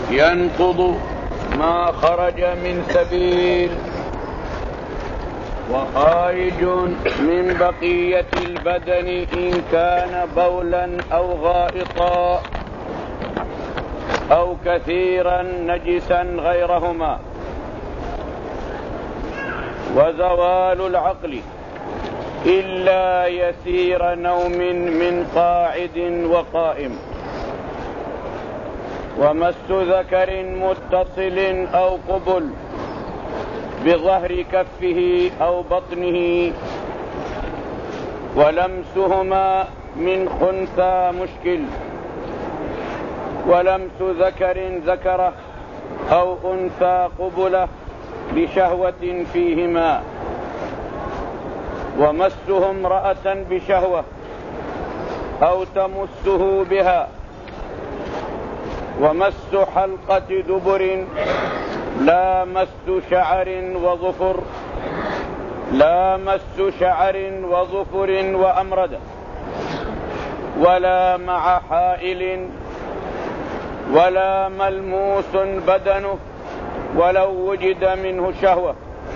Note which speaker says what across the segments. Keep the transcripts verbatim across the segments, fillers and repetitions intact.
Speaker 1: ينقض ما خرج من سبيل وخارج من بقية البدن إن كان بولا أو غائطا أو كثيرا نجسا غيرهما. وزوال العقل إلا يسير نوم من قاعد وقائم. ومس ذكر متصل أو قبل بظهر كفه أو بطنه ولمسهما من خنثى مشكل. ولمس ذكر ذكره أو أنثى قبله بشهوة فيهما. ومسه امرأة بشهوة أو تمسه بها. ومس حلقة دبر لا مس شعر وظفر لا مس شعر وظفر وأمرد ولا مع حائل ولا ملموس بدنه ولو وجد منه شهوة.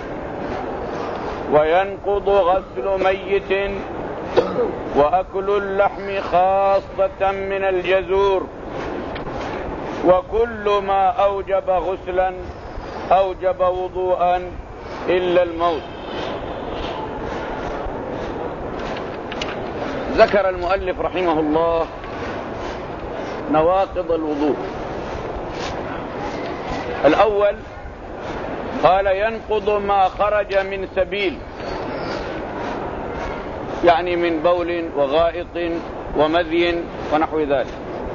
Speaker 1: وينقض غسل ميت وأكل اللحم خاصة من الجزور. وكل ما أوجب غسلا أوجب وضوءا إلا الموت. ذكر المؤلف رحمه الله نواقض الوضوء. الأول قال ينقض ما خرج من سبيل، يعني من بول وغائط ومذي ونحو ذلك.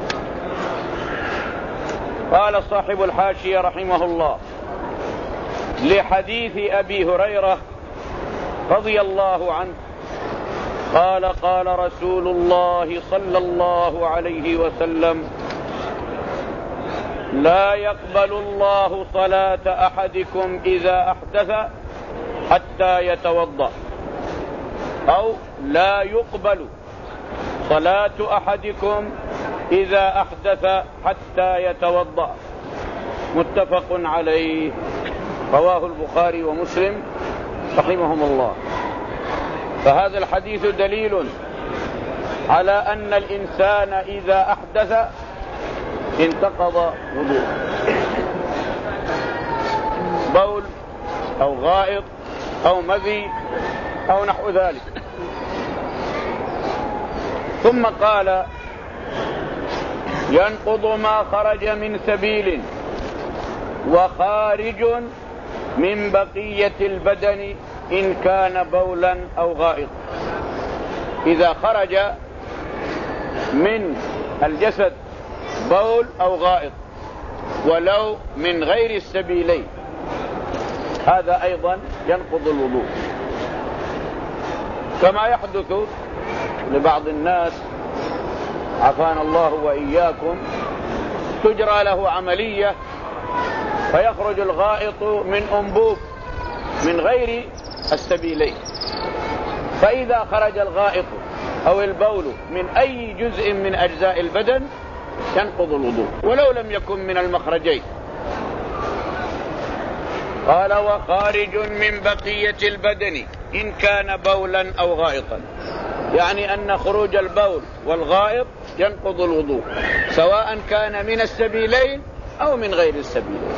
Speaker 1: قال صاحب الحاشية رحمه الله لحديث أبي هريرة رضي الله عنه قال قال رسول الله صلى الله عليه وسلم لا يقبل الله صلاة أحدكم إذا أحدث حتى يتوضأ، أو لا يقبل صلاة أحدكم إذا أحدث حتى يتوضأ. متفق عليه، رواه البخاري ومسلم رحمهم الله. فهذا الحديث دليل على أن الإنسان إذا أحدث انتقض وضوءه، بول أو غائط أو مذي أو نحو ذلك. ثم قال ينقض ما خرج من سبيل وخارج من بقية البدن إن كان بولا أو غائط. إذا خرج من الجسد بول أو غائط ولو من غير السبيلين هذا أيضا ينقض الوضوء، كما يحدث لبعض الناس عافانا الله وإياكم تجرى له عملية فيخرج الغائط من أنبوب من غير السبيلين. فإذا خرج الغائط أو البول من أي جزء من أجزاء البدن ينقض الوضوء ولو لم يكن من المخرجين. قال وخارج من بقية البدن إن كان بولا أو غائطا، يعني أن خروج البول والغائط ينقض الوضوء سواء كان من السبيلين أو من غير السبيلين.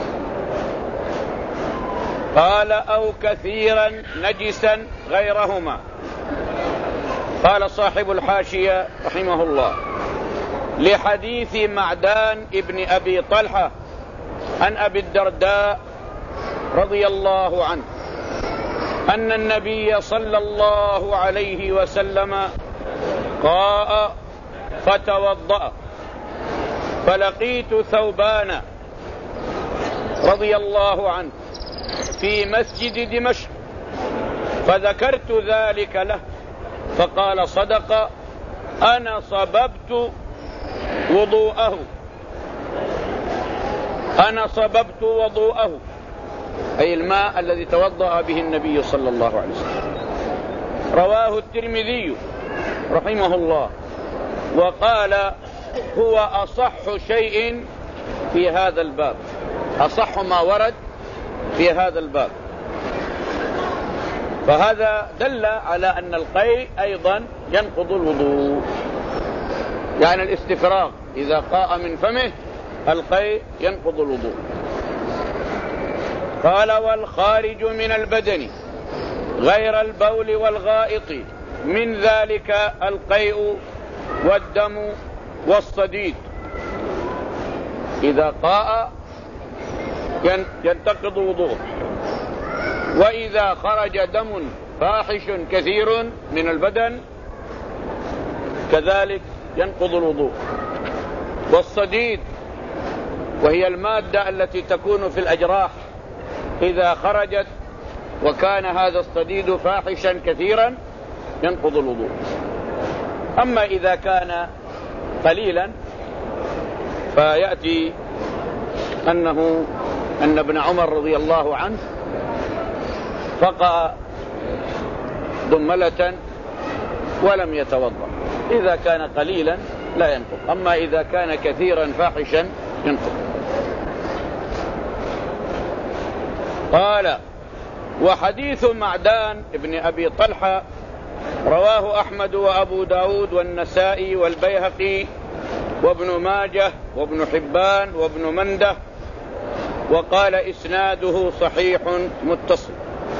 Speaker 1: قال أو كثيرا نجسا غيرهما. قال صاحب الحاشية رحمه الله لحديث معدان ابن أبي طلحة عن أبي الدرداء رضي الله عنه أن النبي صلى الله عليه وسلم قاء فتوضأ فلقيت ثوبان رضي الله عنه في مسجد دمشق فذكرت ذلك له فقال صدق أنا صببت وضوءه أنا صببت وضوءه أي الماء الذي توضأ به النبي صلى الله عليه وسلم. رواه الترمذي رحمه الله وقال هو أصح شيء في هذا الباب، أصح ما ورد في هذا الباب. فهذا دل على أن القيء أيضا ينقض الوضوء، يعني الاستفراغ إذا قاء من فمه القيء ينقض الوضوء. قال: والخارج من البدن غير البول والغائط من ذلك القيء والدم والصديد. إذا قاء ينتقض وضوءه، وإذا خرج دم فاحش كثير من البدن كذلك ينقض الوضوء. والصديد وهي المادة التي تكون في الأجراح إذا خرجت وكان هذا الصديد فاحشا كثيرا ينقض الوضوء. أما إذا كان قليلا فيأتي أنه أن ابن عمر رضي الله عنه فقع دملة ولم يتوضأ. إذا كان قليلا لا ينقض، أما إذا كان كثيرا فاحشا ينقض. قال: وحديث معدان ابن أبي طلحة رواه أحمد وأبو داود والنسائي والبيهقي وابن ماجه وابن حبان وابن منده، وقال إسناده صحيح متصل.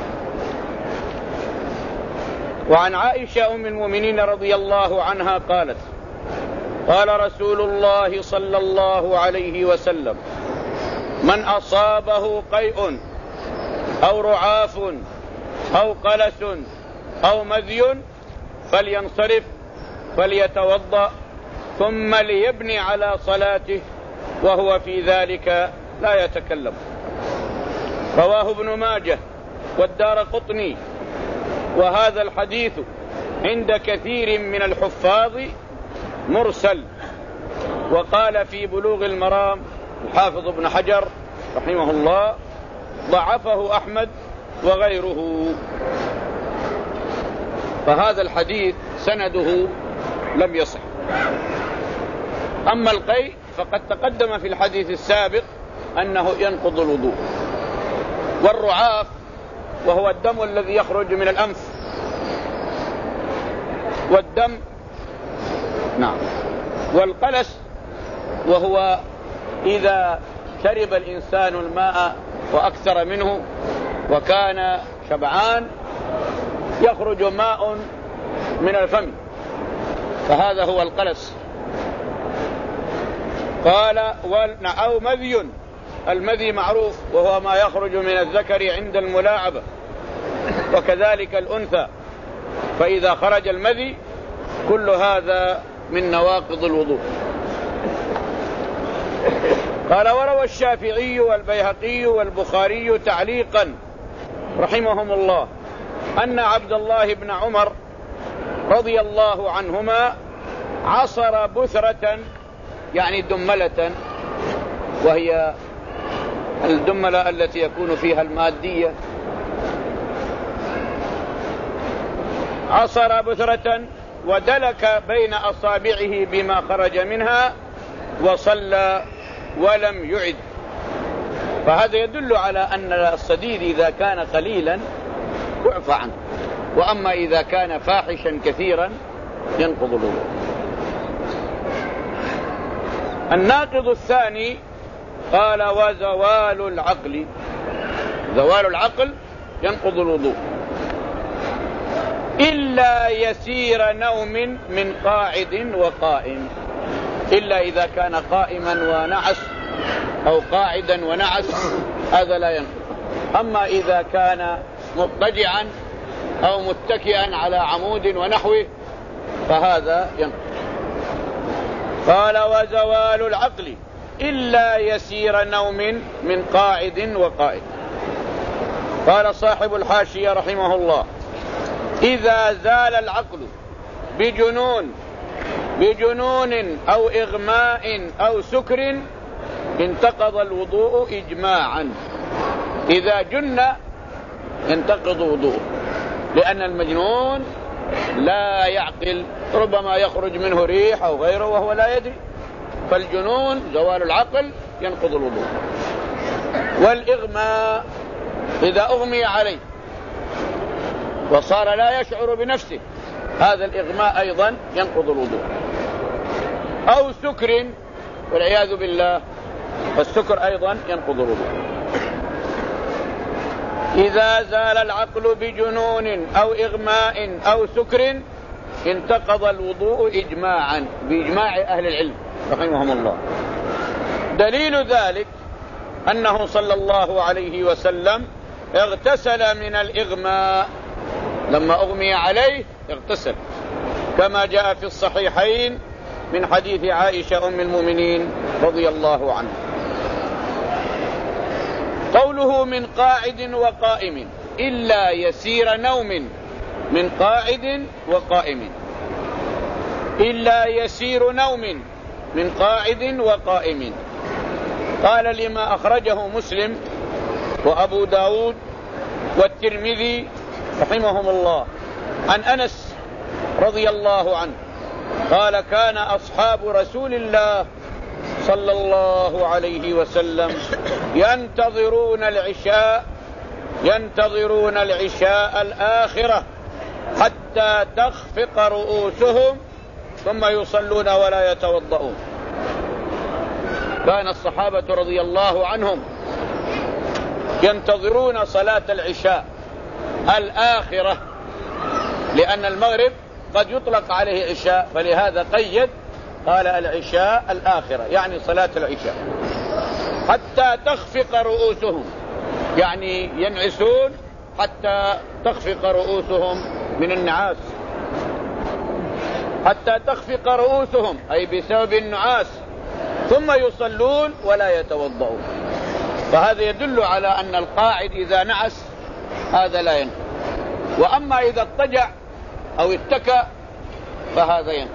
Speaker 1: وعن عائشة أم المؤمنين رضي الله عنها قالت: قال رسول الله صلى الله عليه وسلم: من أصابه قيء أو رعاف أو قلس أو مذي فلينصرف فليتوضأ ثم ليبني على صلاته وهو في ذلك لا يتكلم. رواه ابن ماجه والدارقطني. وهذا الحديث عند كثير من الحفاظ مرسل. وقال في بلوغ المرام الحافظ ابن حجر رحمه الله: ضعفه أحمد وغيره. فهذا الحديث سنده لم يصح. أما القيء فقد تقدم في الحديث السابق أنه ينقض الوضوء. والرعاف وهو الدم الذي يخرج من الأنف، والدم نعم والقلس وهو إذا شرب الإنسان الماء وأكثر منه وكان شبعان يخرج ماء من الفم، فهذا هو القلس. قال: أو مذي. المذي معروف وهو ما يخرج من الذكر عند الملاعبة، وكذلك الأنثى. فإذا خرج المذي كل هذا من نواقض الوضوء. قال: وروى الشافعي والبيهقي والبخاري تعليقا رحمهم الله أن عبد الله بن عمر رضي الله عنهما عصر بثرة، يعني دملة، وهي الدملة التي يكون فيها المادية. عصر بثرة ودلك بين أصابعه بما خرج منها وصلى ولم يعد. فهذا يدل على أن الصديد إذا كان قليلا يعفى عنه، وأما إذا كان فاحشا كثيرا ينقض الوضوء. الناقض الثاني قال: وزوال العقل. زوال العقل ينقض الوضوء إلا يسير نوم من قاعد وقائم، إلا إذا كان قائما ونعس أو قاعدا ونعس هذا لا ينقض. أما إذا كان مضطجعا أو متكئا على عمود ونحوه فهذا ينقض. قال: وزوال العقل إلا يسير نوم من قاعد وقائم. قال صاحب الحاشية رحمه الله: إذا زال العقل بجنون بجنون أو إغماء أو سكر انتقض الوضوء إجماعا. إذا جن ينتقض وضوءه، لأن المجنون لا يعقل، ربما يخرج منه ريح أو غيره وهو لا يدري. فالجنون زوال العقل ينقض الوضوء. والإغماء إذا أغمي عليه وصار لا يشعر بنفسه، هذا الإغماء أيضا ينقض الوضوء. أو سكر والعياذ بالله، فالسكر أيضا ينقض الوضوء. إذا زال العقل بجنون أو إغماء أو سكر انتقض الوضوء إجماعا بإجماع أهل العلم رحمهم الله. دليل ذلك أنه صلى الله عليه وسلم اغتسل من الإغماء، لما أغمي عليه اغتسل، كما جاء في الصحيحين من حديث عائشة أم المؤمنين رضي الله عنها. قوله من قاعد وقائم إلا يسير نوم، من قاعد وقائم إلا يسير نوم، من قاعد وقائم. قال لما أخرجه مسلم وأبو داود والترمذي رحمهم الله عن أنس رضي الله عنه قال كان أصحاب رسول الله صلى الله عليه وسلم ينتظرون العشاء ينتظرون العشاء الآخرة حتى تخفق رؤوسهم ثم يصلون ولا يتوضؤون. كان الصحابة رضي الله عنهم ينتظرون صلاة العشاء الآخرة، لأن المغرب قد يطلق عليه عشاء، فلهذا قيد قال العشاء الآخرة، يعني صلاة العشاء. حتى تخفق رؤوسهم، يعني ينعسون حتى تخفق رؤوسهم من النعاس، حتى تخفق رؤوسهم أي بسبب النعاس، ثم يصلون ولا يتوضؤون. فهذا يدل على أن القاعد إذا نعس هذا لا ينقض، وأما إذا اضطجع أو اتكى فهذا ينقض.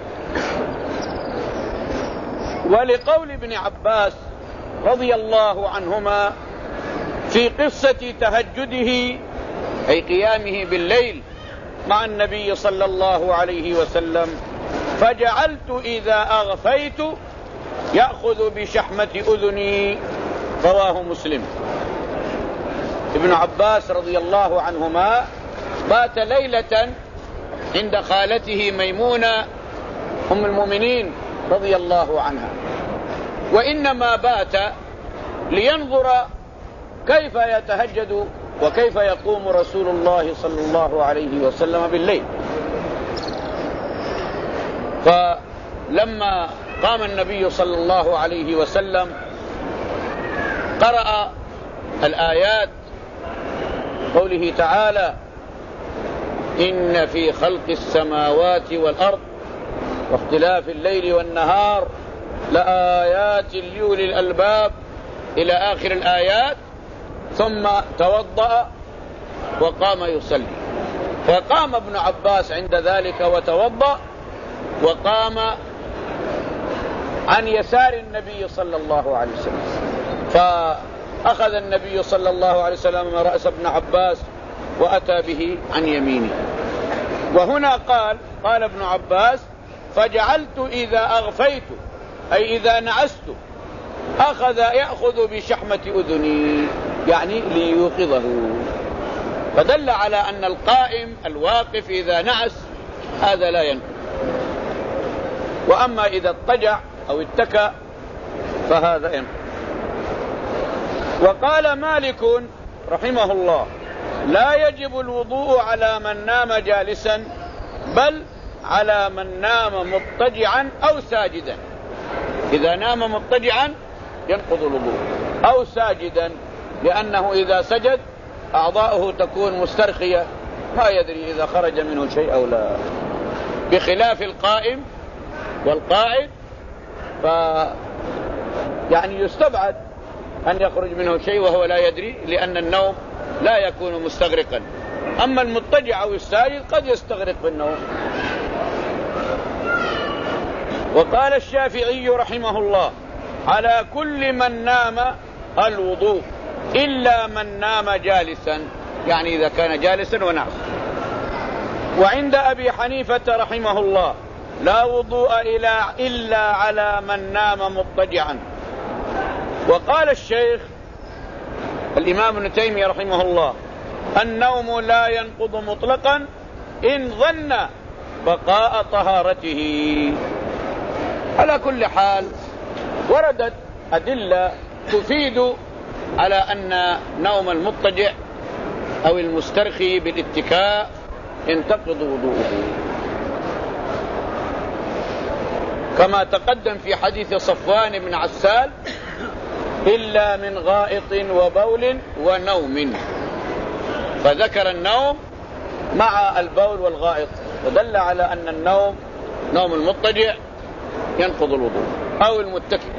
Speaker 1: ولقول ابن عباس رضي الله عنهما في قصة تهجده أي قيامه بالليل مع النبي صلى الله عليه وسلم: فجعلت إذا أغفيت يأخذ بشحمة أذني، رواه مسلم. ابن عباس رضي الله عنهما بات ليلة عند خالته ميمونة أم المؤمنين رضي الله عنها، وإنما بات لينظر كيف يتهجد وكيف يقوم رسول الله صلى الله عليه وسلم بالليل. فلما قام النبي صلى الله عليه وسلم قرأ الآيات قوله تعالى: إن في خلق السماوات والأرض واختلاف الليل والنهار لآيات لأولي الألباب إلى آخر الآيات، ثم توضأ وقام يصلي. فقام ابن عباس عند ذلك وتوضأ وقام عن يسار النبي صلى الله عليه وسلم، فأخذ النبي صلى الله عليه وسلم رأس ابن عباس وأتى به عن يمينه. وهنا قال قال ابن عباس: فجعلت إذا أغفيت أي إذا نعست أخذ يأخذ بشحمة أذني، يعني ليوقظه. فدل على أن القائم الواقف إذا نعس هذا لا ينقض، وأما إذا اضطجع أو اتكى فهذا ينقض. وقال مالك رحمه الله: لا يجب الوضوء على من نام جالسا، بل على من نام مضطجعا أو ساجدا. إذا نام مضطجعا ينقض الوضوء، أو ساجدا، لأنه إذا سجد أعضاؤه تكون مسترخية ما يدري إذا خرج منه شيء أو لا، بخلاف القائم والقاعد، ف يعني يستبعد أن يخرج منه شيء وهو لا يدري، لأن النوم لا يكون مستغرقا. أما المضطجع أو الساجد قد يستغرق بالنوم. وقال الشافعي رحمه الله: على كل من نام الوضوء إلا من نام جالسا، يعني إذا كان جالسا ونعس. وعند أبي حنيفة رحمه الله: لا وضوء إلا على من نام مضطجعا. وقال الشيخ الإمام ابن تيمية رحمه الله: النوم لا ينقض مطلقا إن ظن بقاء طهارته. على كل حال وردت أدلة تفيد على أن نوم المضطجع أو المسترخي بالاتكاء ينتقض وضوءه، كما تقدم في حديث صفوان بن عسال: إلا من غائط وبول ونوم، فذكر النوم مع البول والغائط، ودل على أن النوم نوم المضطجع ينقض الوضوء أو المتكئ.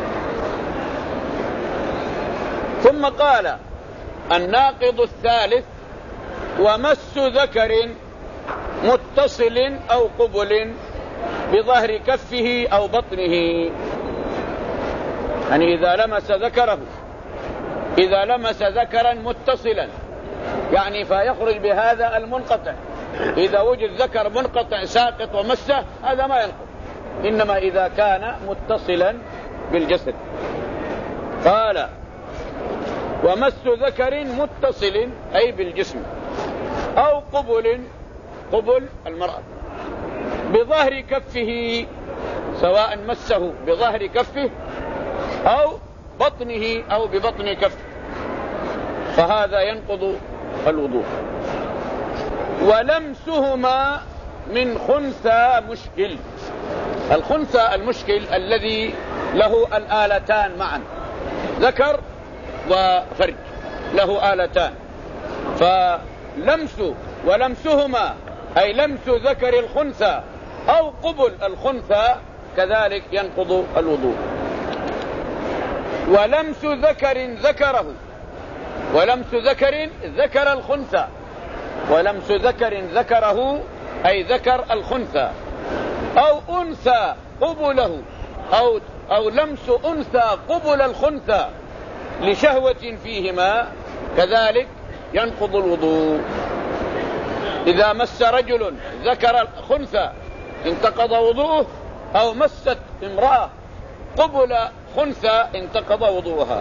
Speaker 1: ثم قال: الناقض الثالث: ومس ذكر متصل أو قبل بظهر كفه أو بطنه، يعني إذا لمس ذكره، إذا لمس ذكرا متصلا يعني فيخرج بهذا المنقطع. إذا وجد ذكر منقطع ساقط ومسه هذا ما ينقض، إنما إذا كان متصلا بالجسد. قال: ومس ذكر متصل أي بالجسم، أو قبل، قبل المرأة، بظهر كفه، سواء مسه بظهر كفه أو بطنه أو ببطن كفه، فهذا ينقض الوضوء. ولمسهما من خنثى مشكل. الخنثى المشكل الذي له الآلتان معا، ذكر وفرج له آلتان، فلمس ولمسهما أي لمس ذكر الخنثى أو قبل الخنثى كذلك ينقض الوضوء. ولمس ذكر ذكره، ولمس ذكر ذكر الخنثى، ولمس ذكر ذكره أي ذكر الخنثى، أو أنثى قبله، أو أو لمس أنثى قبل الخنثى لشهوة فيهما كذلك ينقض الوضوء. إذا مس رجل ذكر الخنثى انتقض وضوءه، أو مست امرأة قبل خنثى انتقض وضوءها.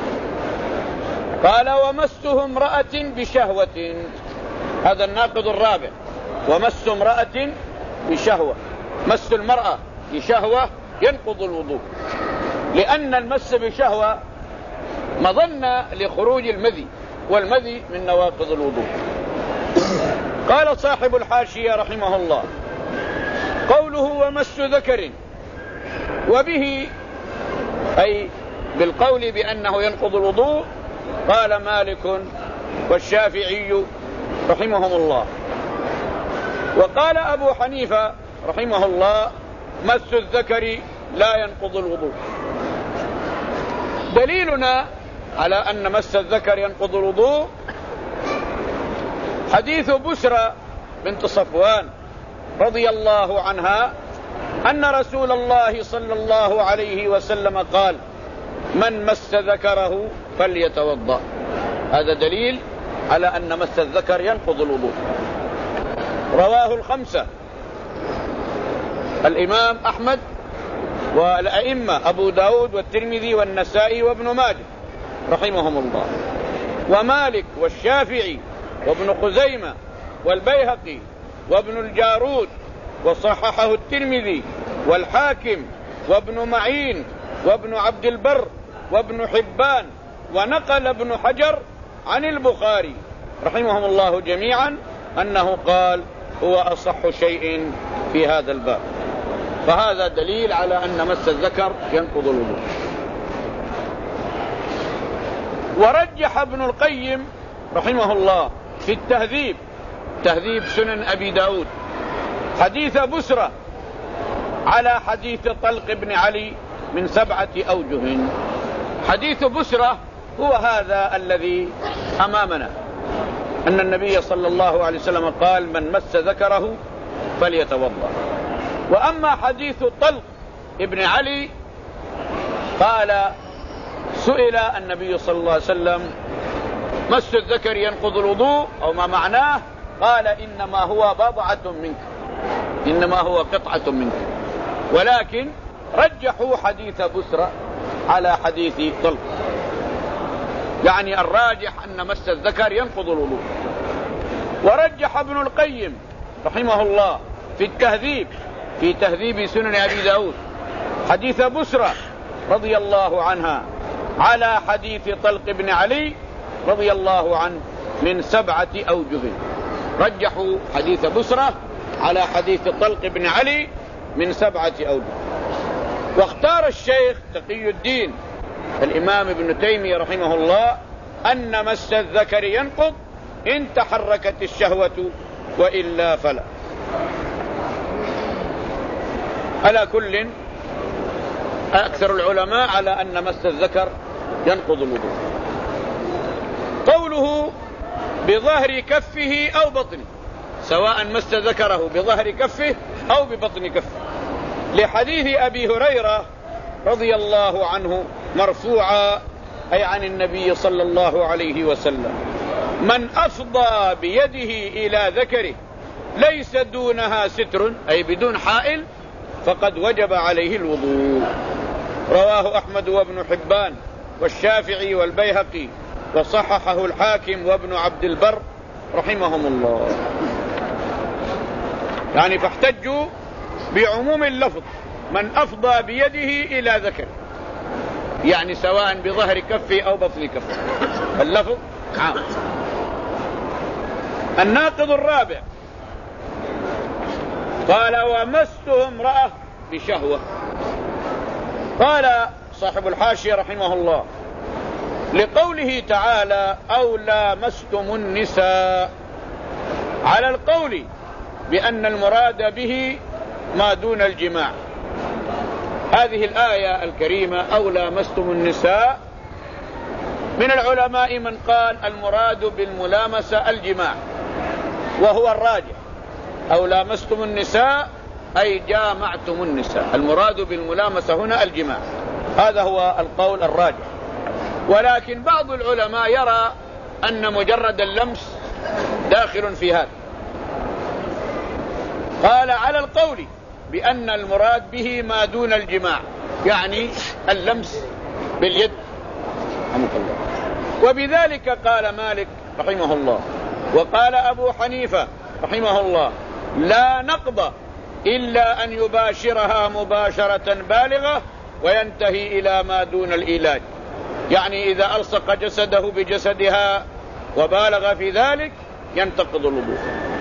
Speaker 1: قال: ومسه امرأة بشهوة، هذا الناقض الرابع. ومس امرأة بشهوة، مس المرأة بشهوة ينقض الوضوء، لأن المس بشهوة مظنة لخروج المذي، والمذي من نواقض الوضوء. قال صاحب الحاشية رحمه الله: قوله ومس ذكر، وبه أي بالقول بأنه ينقض الوضوء قال مالك والشافعي رحمهم الله. وقال أبو حنيفة رحمه الله: مس الذكر لا ينقض الوضوء. دليلنا على أن مس الذكر ينقض الوضوء حديث بسرى بنت صفوان رضي الله عنها أن رسول الله صلى الله عليه وسلم قال: من مس ذكره فليتوضأ. هذا دليل على أن مس الذكر ينقض الوضوء. رواه الخمسة، الإمام أحمد والأئمة أبو داود والترمذي والنسائي وابن ماجه رحمهم الله، ومالك والشافعي وابن خزيمة والبيهقي وابن الجارود، وصححه الترمذي والحاكم وابن معين وابن عبد البر وابن حبان، ونقل ابن حجر عن البخاري رحمهم الله جميعا أنه قال: هو أصح شيء في هذا الباب. فهذا دليل على أن مس الذكر ينقض الوضوء. ورجح ابن القيم رحمه الله في التهذيب، تهذيب سنن أبي داود، حديث بسرى على حديث طلق بن علي من سبعة أوجه. حديث بسرى هو هذا الذي أمامنا، أن النبي صلى الله عليه وسلم قال: من مس ذكره فليتوضأ. وأما حديث طلق ابن علي قال: سئل النبي صلى الله عليه وسلم: مس الذكر ينقض الوضوء أو ما معناه؟ قال: إنما هو بضعة منك، إنما هو قطعة منك. ولكن رجحوا حديث بسرى على حديث طلق. يعني الراجح أن مس الذكر ينقض الوضوء. ورجح ابن القيم رحمه الله في التهذيب في تهذيب سنن أبي داود حديث بسرى رضي الله عنها على حديث طلق بن علي رضي الله عنه من سبعة أوجه. رجحوا حديث بسرى على حديث طلق بن علي من سبعة أوجه. واختار الشيخ تقي الدين الإمام ابن تيمية رحمه الله أن مس الذكر ينقض إن تحركت الشهوة وإلا فلا. على كل أكثر العلماء على أن مس الذكر ينقض الوضوء. قوله بظهر كفه أو بطنه، سواء مس ذكره بظهر كفه أو ببطن كفه، لحديث أبي هريرة رضي الله عنه مرفوعا أي عن النبي صلى الله عليه وسلم: من أفضى بيده إلى ذكره ليس دونها ستر، أي بدون حائل، فقد وجب عليه الوضوء. رواه أحمد وابن حبان والشافعي والبيهقي، وصححه الحاكم وابن عبد البر رحمهم الله. يعني فاحتجوا بعموم اللفظ من أفضى بيده إلى ذكره، يعني سواء بظهر كفه أو بطن كفه، اللفظ عام. الناقض الرابع قال: ومسته امرأة بشهوة. قال صاحب الحاشية رحمه الله: لقوله تعالى: أو لامستم النساء، على القول بأن المراد به ما دون الجماع. هذه الآية الكريمة أو لامستم النساء، من العلماء من قال المراد بالملامسة الجماع، وهو الراجح. أو لامستم النساء أي جامعتم النساء، المراد بالملامسة هنا الجماع، هذا هو القول الراجح. ولكن بعض العلماء يرى أن مجرد اللمس داخل في هذا. قال: على القول بأن المراد به ما دون الجماع، يعني اللمس باليد. وبذلك قال مالك رحمه الله، وقال أبو حنيفة رحمه الله: لا نقض إلا أن يباشرها مباشرة بالغة وينتهي إلى ما دون الإيلاج، يعني إذا ألصق جسده بجسدها وبالغ في ذلك ينتقض الوضوء.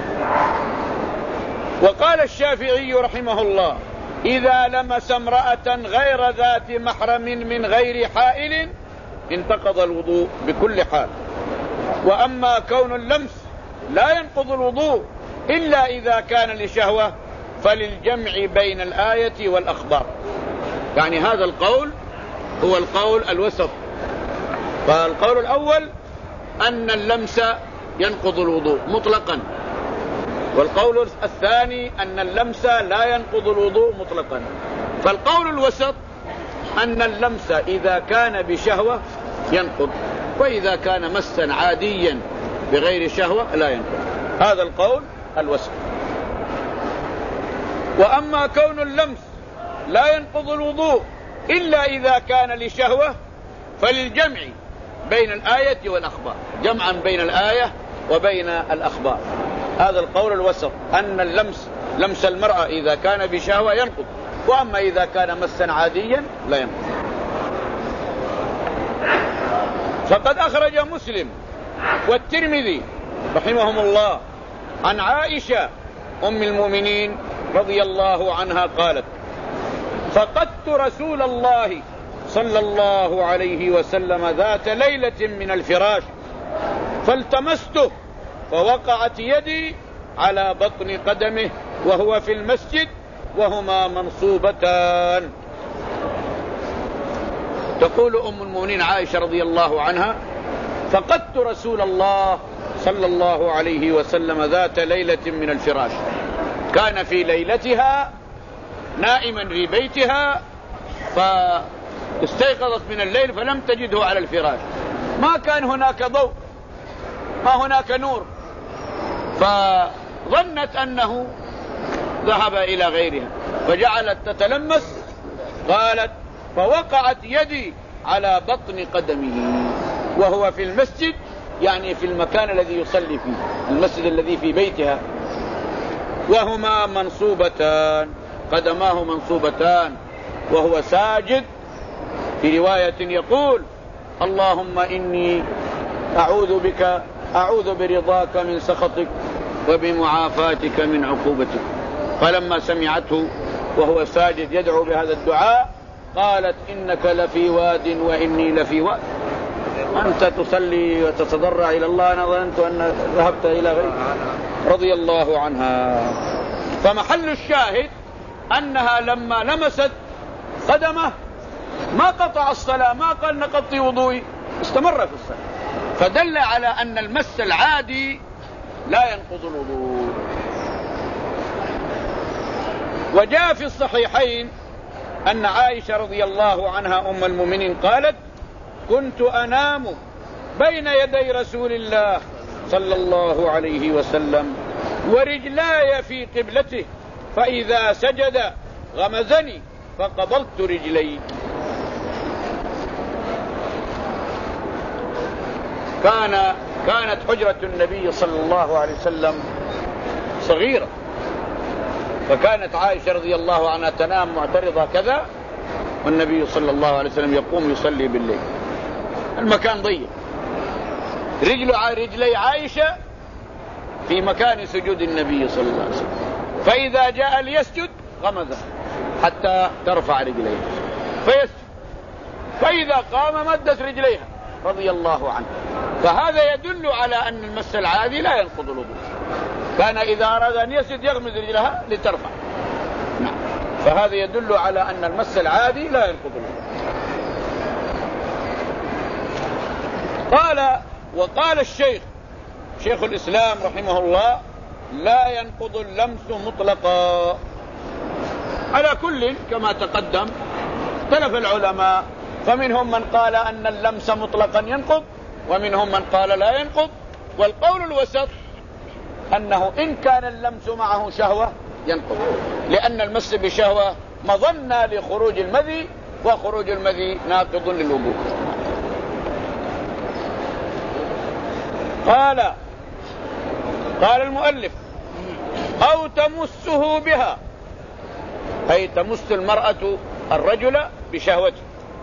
Speaker 1: وقال الشافعي رحمه الله: إذا لمس امرأة غير ذات محرم من غير حائل انتقض الوضوء بكل حال. وأما كون اللمس لا ينقض الوضوء إلا إذا كان لشهوة فللجمع بين الآية والأخبار. يعني هذا القول هو القول الوسط. فالقول الأول أن اللمس ينقض الوضوء مطلقا، والقول الثاني أن اللمس لا ينقض الوضوء مطلقا. فالقول الوسط أن اللمس إذا كان بشهوة ينقض، وإذا كان مسا عاديا بغير شهوة لا ينقض. هذا القول الوسط. وأما كون اللمس لا ينقض الوضوء إلا إذا كان لشهوة فللجمع بين الآية والأخبار، جمعا بين الآية وبين الأخبار. هذا القول الوسط، أن اللمس لمس المرأة إذا كان بشهوة ينقض، وأما إذا كان مسا عاديا لا ينقض. فقد أخرج مسلم والترمذي رحمهم الله عن عائشة أم المؤمنين رضي الله عنها قالت: فقدت رسول الله صلى الله عليه وسلم ذات ليلة من الفراش فالتمسته فوقعت يدي على بطن قدمه وهو في المسجد وهما منصوبتان. تقول أم المؤمنين عائشة رضي الله عنها: فقدت رسول الله صلى الله عليه وسلم ذات ليلة من الفراش، كان في ليلتها نائما في بيتها فاستيقظت من الليل فلم تجده على الفراش، ما كان هناك ضوء، ما هناك نور، فظنت أنه ذهب إلى غيرها فجعلت تتلمس. قالت: فوقعت يدي على بطن قدمه وهو في المسجد، يعني في المكان الذي يصلي فيه، المسجد الذي في بيتها، وهما منصوبتان، قدماه منصوبتان وهو ساجد. في رواية يقول: اللهم إني أعوذ بك أعوذ برضاك من سخطك وبمعافاتك من عقوبتك. فلما سمعته وهو ساجد يدعو بهذا الدعاء قالت: إنك لفي واد وإني لفي واد، أنت تصلي وتتضرع إلى الله، أنا ظننت أن ذهبت إلى غيرك، رضي الله عنها. فمحل الشاهد أنها لما لمست قدمه ما قطع الصلاة، ما قال نقضي وضوئي، استمر في الصلاة، فدل على أن المس العادي لا ينقض الوضوء. وجاء في الصحيحين أن عائشة رضي الله عنها أم المؤمنين قالت: كنت أنام بين يدي رسول الله صلى الله عليه وسلم ورجلاي في قبلته، فإذا سجد غمزني فقبضت رجلي. كان كانت حجرة النبي صلى الله عليه وسلم صغيرة، فكانت عائشة رضي الله عنها تنام معترضة كذا، والنبي صلى الله عليه وسلم يقوم يصلي بالليل، المكان ضيق، رجل رجلي عائشة في مكان سجود النبي صلى الله عليه وسلم، فإذا جاء ليسجد غمزه حتى ترفع رجليه فيسجد، فإذا قام مدت رجليها رضي الله عنه. فهذا يدل على أن المس العادي لا ينقض الوضوء، كان إذا أراد أن يسجد يغمز رجلها لترفع. نعم. فهذا يدل على أن المس العادي لا ينقض الوضوء. قال وقال الشيخ شيخ الإسلام رحمه الله: لا ينقض اللمس مطلقا. على كل كما تقدم اختلف العلماء، فمنهم من قال أن اللمس مطلقا ينقض، ومنهم من قال لا ينقض، والقول الوسط أنه إن كان اللمس معه شهوة ينقض، لأن المس بشهوة مظنة لخروج المذي، وخروج المذي ناقض للوضوء. قال قال المؤلف: أو تمسه بها، أي تمس المرأة الرجل بشهوته.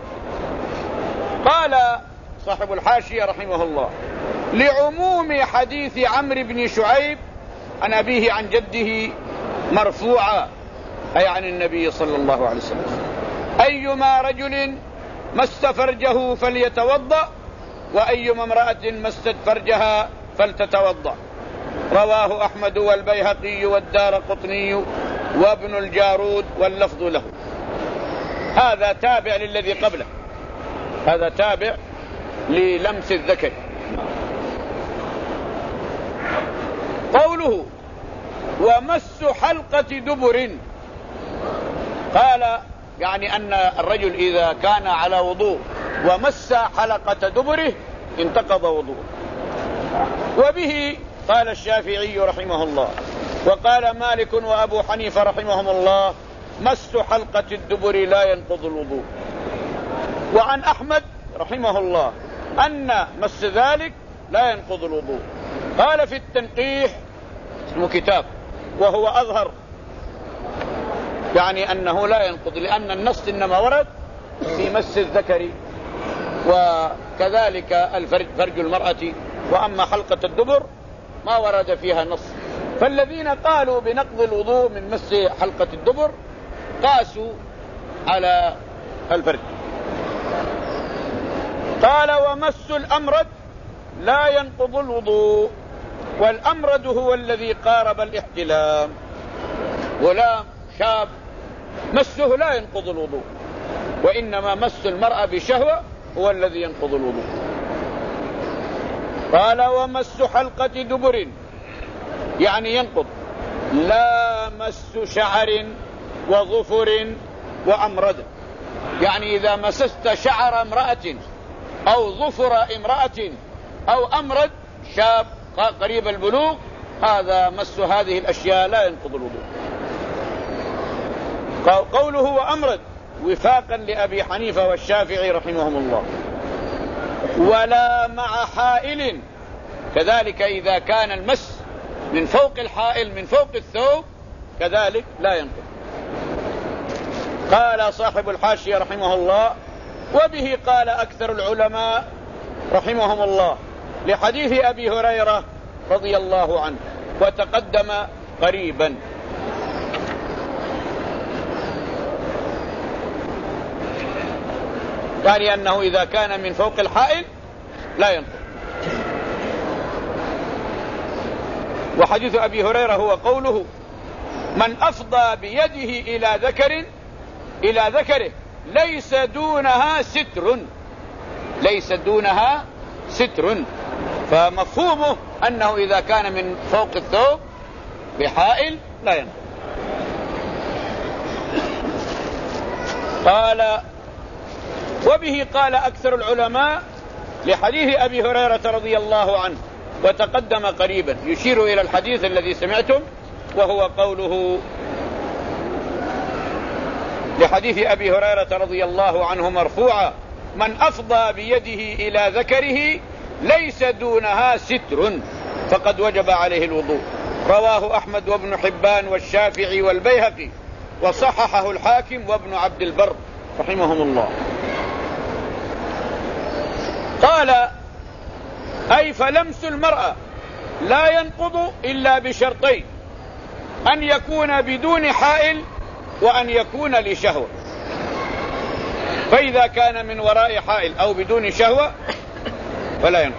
Speaker 1: قال صاحب الحاشية رحمه الله: لعموم حديث عمرو بن شعيب عن أبيه عن جده مرفوعا، أي عن النبي صلى الله عليه وسلم: أيما رجل مس فرجه فليتوضأ، وأيما امرأة مست فرجها فلتتوضأ. رواه أحمد والبيهقي والدارقطني وابن الجارود واللفظ له. هذا تابع للذي قبله، هذا تابع للمس الذكر. قوله: ومس حلقة دبر، قال يعني أن الرجل إذا كان على وضوء ومس حلقة دبره انتقض وضوءه. وبه قال الشافعي رحمه الله، وقال مالك وأبو حنيفة رحمهم الله: مس حلقة الدبر لا ينقض الوضوء. وعن أحمد رحمه الله أن مس ذلك لا ينقض الوضوء. قال في التنقيح، اسمه كتاب، وهو أظهر، يعني أنه لا ينقض، لأن النص إنما ورد في مس الذكر، وكذلك الفرج فرج المرأة، وأما حلقة الدبر ما ورد فيها نص. فالذين قالوا بنقض الوضوء من مس حلقة الدبر قاسوا على الفرج. قال: ومس الأمرد لا ينقض الوضوء، والأمرد هو الذي قارب الاحتلام، غلام شاب مسه لا ينقض الوضوء، وإنما مس المرأة بشهوة هو الذي ينقض الوضوء. قال: ومس حلقة دبر يعني ينقض، لا مس شعر وظفر وأمرد، يعني إذا مسست شعر امرأة أو ظفر امرأة أو أمرد شاب قريب البلوغ، هذا مس هذه الأشياء لا ينقض الوضوء. قوله وأمرد وفاقا لأبي حنيفة والشافعي رحمهم الله. ولا مع حائل، كذلك إذا كان المس من فوق الحائل من فوق الثوب كذلك لا ينقض. قال صاحب الحاشية رحمه الله: وبه قال أكثر العلماء رحمهم الله لحديث أبي هريرة رضي الله عنه وتقدم قريبا. يعني أنه إذا كان من فوق الحائل لا ينقض. وحديث أبي هريرة هو قوله: من أفضى بيده إلى ذكر إلى ذكره ليس دونها ستر، ليس دونها ستر. فمفهومه أنه إذا كان من فوق الثوب بحائل لا ينقض. قال: وبه قال أكثر العلماء لحديث أبي هريرة رضي الله عنه وتقدم قريبا، يشير إلى الحديث الذي سمعتم وهو قوله لحديث أبي هريرة رضي الله عنه مرفوعا: من أفضى بيده إلى ذكره ليس دونها ستر فقد وجب عليه الوضوء. رواه أحمد وابن حبان والشافعي والبيهقي وصححه الحاكم وابن عبد البر رحمهم الله. قال: أي فلمس المرأة لا ينقض إلا بشرطين: أن يكون بدون حائل وأن يكون لشهوة. فإذا كان من وراء حائل أو بدون شهوة فلا ينقض.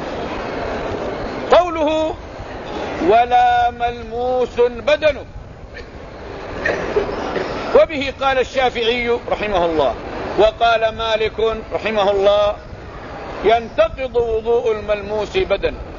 Speaker 1: قوله: ولا ملموس بدنه، وبه قال الشافعي رحمه الله وقال مالك رحمه الله: ينتقض وضوء الملموس بدن.